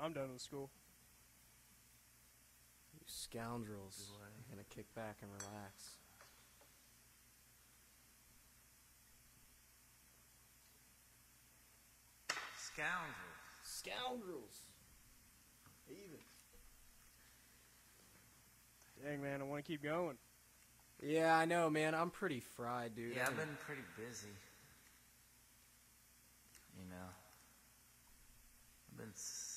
I'm done with school. You scoundrels. I'm gonna kick back and relax. Scoundrels. Scoundrels! Even. Dang, man, I want to keep going. Yeah, I know, man. I'm pretty fried, dude. Yeah, I've been pretty busy. You know, I've been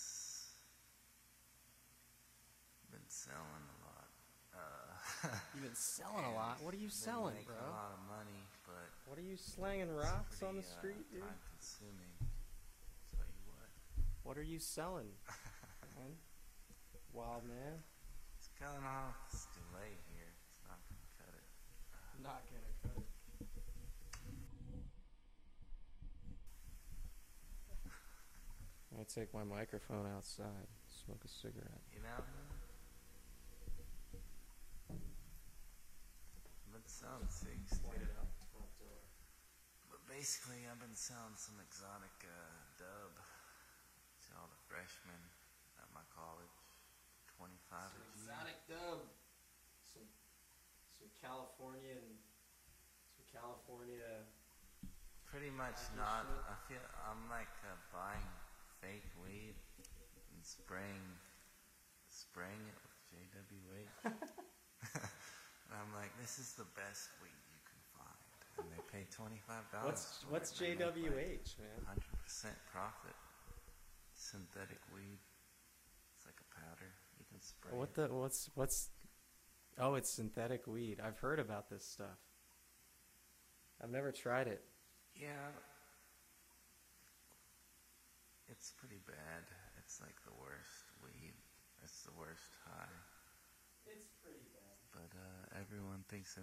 selling a lot. You've been selling a lot. What are you selling, making bro? a lot of money, but What are you slanging rocks on the pretty, street, dude? time consuming. Tell you what. What are you selling, man? Wild man. It's cutting off. It's too late here. It's not gonna cut it. Not gonna cut it. I take my microphone outside, smoke a cigarette. You know? I've been selling cigs too. But basically, I've been selling some exotic dub to all the freshmen at my college. 25 a G. Exotic dub. Some California. Pretty much Package not. shit. I feel I'm like buying fake weed and spraying it with JWH. And I'm like, this is the best weed you can find. And they pay $25. What's JWH, man? 100% profit. Synthetic weed. It's like a powder. You can spray it. What's Oh, it's synthetic weed. I've heard about this stuff. I've never tried it. Yeah. It's pretty bad. It's like the worst weed. It's the worst high. It's pretty bad. But everyone thinks